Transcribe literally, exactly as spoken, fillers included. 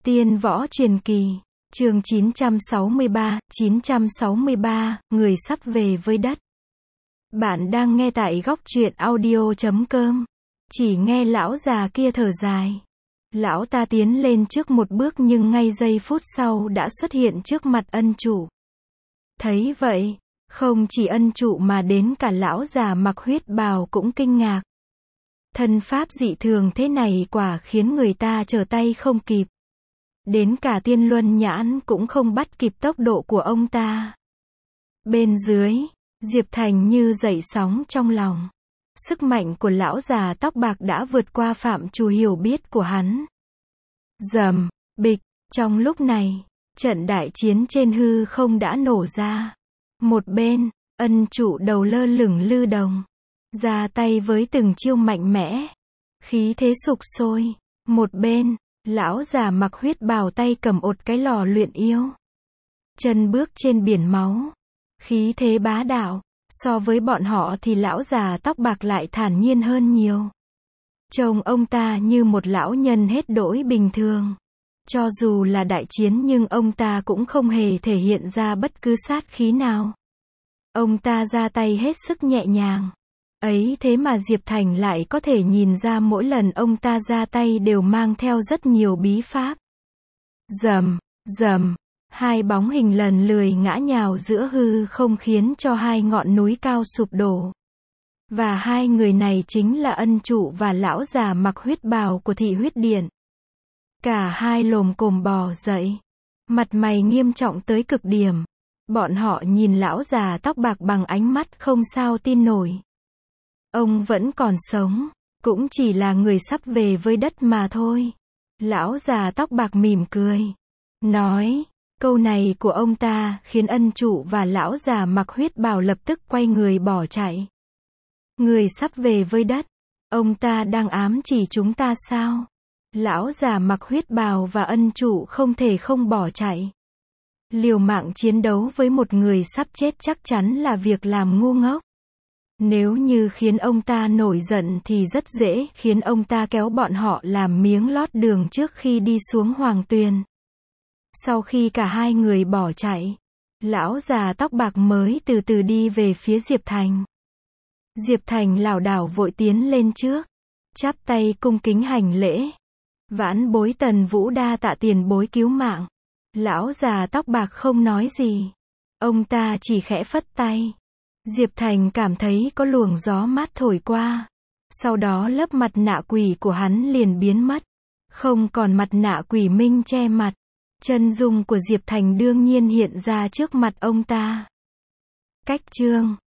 Tiên võ truyền kỳ, chương chín trăm sáu mươi ba, chín trăm sáu mươi ba, người sắp về với đất. Bạn đang nghe tại góc truyện audio chấm com. Chỉ nghe lão già kia thở dài. Lão ta tiến lên trước một bước nhưng ngay giây phút sau đã xuất hiện trước mặt ân chủ. Thấy vậy, không chỉ ân chủ mà đến cả lão già mặc huyết bào cũng kinh ngạc. Thân pháp dị thường thế này quả khiến người ta trở tay không kịp. Đến cả tiên luân nhãn cũng không bắt kịp tốc độ của ông ta. Bên dưới, Diệp Thành như dậy sóng trong lòng. Sức mạnh của lão già tóc bạc đã vượt qua phạm trù hiểu biết của hắn. Rầm, bịch, trong lúc này, trận đại chiến trên hư không đã nổ ra. Một bên, ân chủ đầu lơ lửng lư đồng, ra tay với từng chiêu mạnh mẽ. Khí thế sục sôi. Một bên, lão già mặc huyết bào tay cầm ột cái lò luyện yêu. Chân bước trên biển máu. Khí thế bá đạo. So với bọn họ thì lão già tóc bạc lại thản nhiên hơn nhiều. Trông ông ta như một lão nhân hết đỗi bình thường. Cho dù là đại chiến nhưng ông ta cũng không hề thể hiện ra bất cứ sát khí nào. Ông ta ra tay hết sức nhẹ nhàng. Ấy thế mà Diệp Thành lại có thể nhìn ra mỗi lần ông ta ra tay đều mang theo rất nhiều bí pháp. Rầm, rầm, hai bóng hình lần lười ngã nhào giữa hư không khiến cho hai ngọn núi cao sụp đổ. Và hai người này chính là ân chủ và lão già mặc huyết bào của thị huyết điện. Cả hai lồm cồm bò dậy. Mặt mày nghiêm trọng tới cực điểm. Bọn họ nhìn lão già tóc bạc bằng ánh mắt không sao tin nổi. Ông vẫn còn sống, cũng chỉ là người sắp về với đất mà thôi. Lão già tóc bạc mỉm cười, nói, câu này của ông ta khiến ân chủ và lão già mặc huyết bào lập tức quay người bỏ chạy. Người sắp về với đất, ông ta đang ám chỉ chúng ta sao? Lão già mặc huyết bào và ân chủ không thể không bỏ chạy. Liều mạng chiến đấu với một người sắp chết chắc chắn là việc làm ngu ngốc. Nếu như khiến ông ta nổi giận thì rất dễ khiến ông ta kéo bọn họ làm miếng lót đường trước khi đi xuống hoàng tuyền. Sau khi cả hai người bỏ chạy, lão già tóc bạc mới từ từ đi về phía Diệp Thành. Diệp Thành lảo đảo vội tiến lên trước, chắp tay cung kính hành lễ. Vãn bối Tần Vũ đa tạ tiền bối cứu mạng. Lão già tóc bạc không nói gì. Ông ta chỉ khẽ phất tay. Diệp Thành cảm thấy có luồng gió mát thổi qua. Sau đó lớp mặt nạ quỷ của hắn liền biến mất. Không còn mặt nạ quỷ minh che mặt. Chân dung của Diệp Thành đương nhiên hiện ra trước mặt ông ta. Cách chương